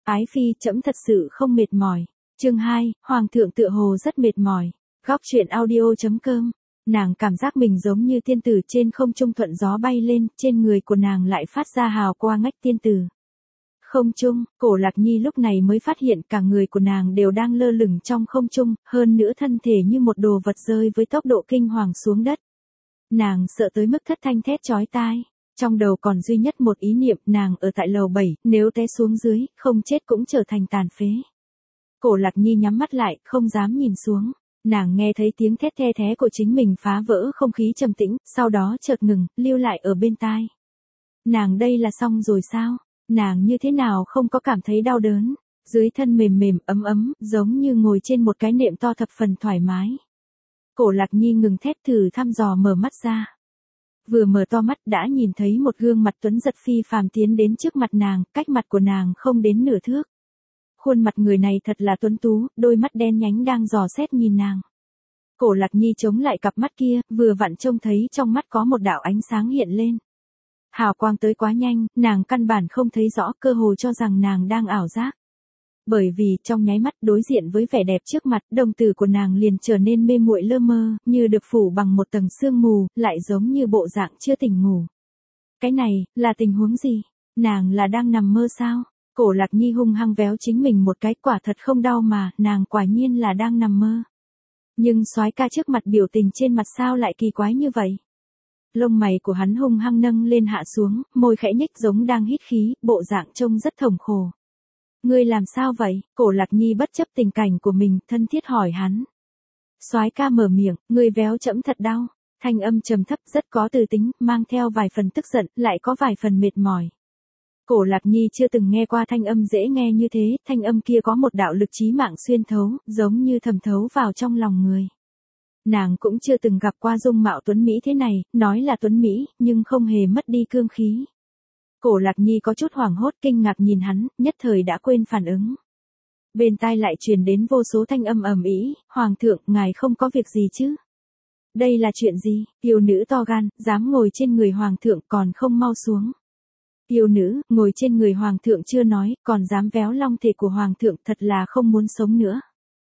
Ái phi, trẫm thật sự không mệt mỏi. Chương 2, Hoàng thượng tựa hồ rất mệt mỏi. Góc truyện audio.com. Nàng cảm giác mình giống như tiên tử trên không trung thuận gió bay lên, trên người của nàng lại phát ra hào quang ngách tiên tử. Không trung, Cổ Lạc Nhi lúc này mới phát hiện cả người của nàng đều đang lơ lửng trong không trung, hơn nữa thân thể như một đồ vật rơi với tốc độ kinh hoàng xuống đất. Nàng sợ tới mức thất thanh thét chói tai. Trong đầu còn duy nhất một ý niệm, nàng ở tại lầu 7, nếu té xuống dưới, không chết cũng trở thành tàn phế. Cổ Lạc Nhi nhắm mắt lại, không dám nhìn xuống. Nàng nghe thấy tiếng thét the thé của chính mình phá vỡ không khí trầm tĩnh, sau đó chợt ngừng, lưu lại ở bên tai. Nàng đây là xong rồi sao? Nàng như thế nào không có cảm thấy đau đớn? Dưới thân mềm mềm, ấm ấm, giống như ngồi trên một cái nệm to thập phần thoải mái. Cổ Lạc Nhi ngừng thét thử thăm dò mở mắt ra. Vừa mở to mắt đã nhìn thấy một gương mặt tuấn giật phi phàm tiến đến trước mặt nàng, cách mặt của nàng không đến nửa thước. Khuôn mặt người này thật là tuấn tú, đôi mắt đen nhánh đang dò xét nhìn nàng. Cổ Lạc Nhi chống lại cặp mắt kia, vừa vặn trông thấy trong mắt có một đạo ánh sáng hiện lên. Hào quang tới quá nhanh, nàng căn bản không thấy rõ, cơ hồ cho rằng nàng đang ảo giác. Bởi vì trong nháy mắt đối diện với vẻ đẹp trước mặt, đồng tử của nàng liền trở nên mê muội lơ mơ, như được phủ bằng một tầng sương mù, lại giống như bộ dạng chưa tỉnh ngủ. Cái này, là tình huống gì? Nàng là đang nằm mơ sao? Cổ Lạc Nhi hung hăng véo chính mình một cái, quả thật không đau mà, nàng quả nhiên là đang nằm mơ. Nhưng soái ca trước mặt biểu tình trên mặt sao lại kỳ quái như vậy? Lông mày của hắn hung hăng nâng lên hạ xuống, môi khẽ nhếch giống đang hít khí, bộ dạng trông rất thống khổ. Ngươi làm sao vậy? Cổ Lạc Nhi bất chấp tình cảnh của mình, thân thiết hỏi hắn. Soái ca mở miệng, ngươi véo trẫm thật đau. Thanh âm trầm thấp rất có từ tính, mang theo vài phần tức giận, lại có vài phần mệt mỏi. Cổ Lạc Nhi chưa từng nghe qua thanh âm dễ nghe như thế, thanh âm kia có một đạo lực chí mạng xuyên thấu, giống như thẩm thấu vào trong lòng người. Nàng cũng chưa từng gặp qua dung mạo tuấn Mỹ thế này, nói là tuấn Mỹ, nhưng không hề mất đi cương khí. Cổ Lạc Nhi có chút hoảng hốt kinh ngạc nhìn hắn, nhất thời đã quên phản ứng. Bên tai lại truyền đến vô số thanh âm ầm ĩ, Hoàng thượng, ngài không có việc gì chứ? Đây là chuyện gì? Yêu nữ to gan, dám ngồi trên người Hoàng thượng còn không mau xuống. Yêu nữ, ngồi trên người Hoàng thượng chưa nói, còn dám véo long thể của Hoàng thượng, thật là không muốn sống nữa.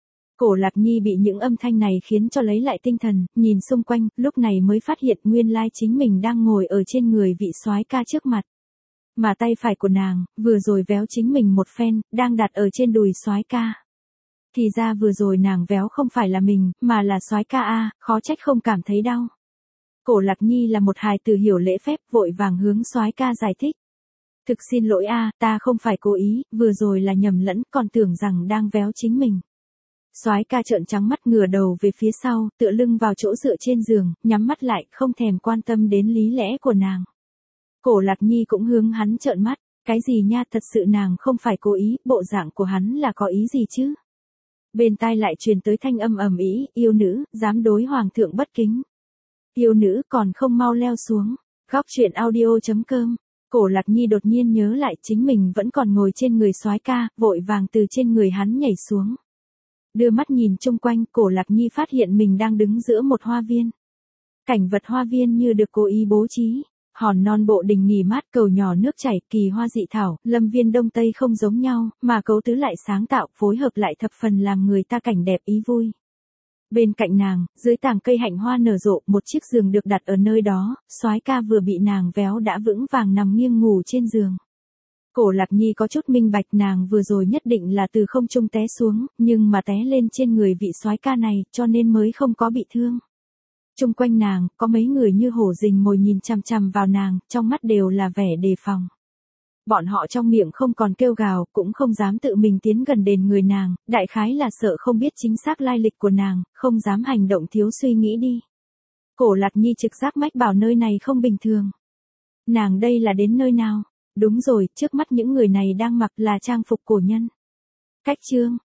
Cổ Lạc Nhi bị những âm thanh này khiến cho lấy lại tinh thần, nhìn xung quanh, lúc này mới phát hiện nguyên lai chính mình đang ngồi ở trên người vị soái ca trước mặt. Mà tay phải của nàng, vừa rồi véo chính mình một phen, đang đặt ở trên đùi soái ca. Thì ra vừa rồi nàng véo không phải là mình, mà là soái ca a, khó trách không cảm thấy đau. Cổ Lạc Nhi là một hài tử hiểu lễ phép, vội vàng hướng soái ca giải thích. Thực xin lỗi a, ta không phải cố ý, vừa rồi là nhầm lẫn, còn tưởng rằng đang véo chính mình. Soái ca trợn trắng mắt ngửa đầu về phía sau, tựa lưng vào chỗ dựa trên giường, nhắm mắt lại, không thèm quan tâm đến lý lẽ của nàng. Cổ Lạc Nhi cũng hướng hắn trợn mắt, cái gì nha, thật sự nàng không phải cố ý, bộ dạng của hắn là có ý gì chứ? Bên tai lại truyền tới thanh âm ầm ĩ, yêu nữ, dám đối Hoàng thượng bất kính. Yêu nữ còn không mau leo xuống. Góc truyện audio.com. Cổ Lạc Nhi đột nhiên nhớ lại chính mình vẫn còn ngồi trên người soái ca, vội vàng từ trên người hắn nhảy xuống. Đưa mắt nhìn chung quanh, Cổ Lạc Nhi phát hiện mình đang đứng giữa một hoa viên. Cảnh vật hoa viên như được cố ý bố trí. Hòn non bộ đình nghỉ mát, cầu nhỏ nước chảy, kỳ hoa dị thảo, lâm viên đông tây không giống nhau, mà cấu tứ lại sáng tạo, phối hợp lại thập phần làm người ta cảnh đẹp ý vui. Bên cạnh nàng, dưới tàng cây hạnh hoa nở rộ, một chiếc giường được đặt ở nơi đó, soái ca vừa bị nàng véo đã vững vàng nằm nghiêng ngủ trên giường. Cổ Lạc Nhi có chút minh bạch nàng vừa rồi nhất định là từ không trung té xuống, nhưng mà té lên trên người vị soái ca này, cho nên mới không có bị thương. Chung quanh nàng, có mấy người như hổ rình mồi nhìn chằm chằm vào nàng, trong mắt đều là vẻ đề phòng. Bọn họ trong miệng không còn kêu gào, cũng không dám tự mình tiến gần đến người nàng, đại khái là sợ không biết chính xác lai lịch của nàng, không dám hành động thiếu suy nghĩ đi. Cổ Lạc Nhi trực giác mách bảo nơi này không bình thường. Nàng đây là đến nơi nào? Đúng rồi, trước mắt những người này đang mặc là trang phục cổ nhân. Cách chương,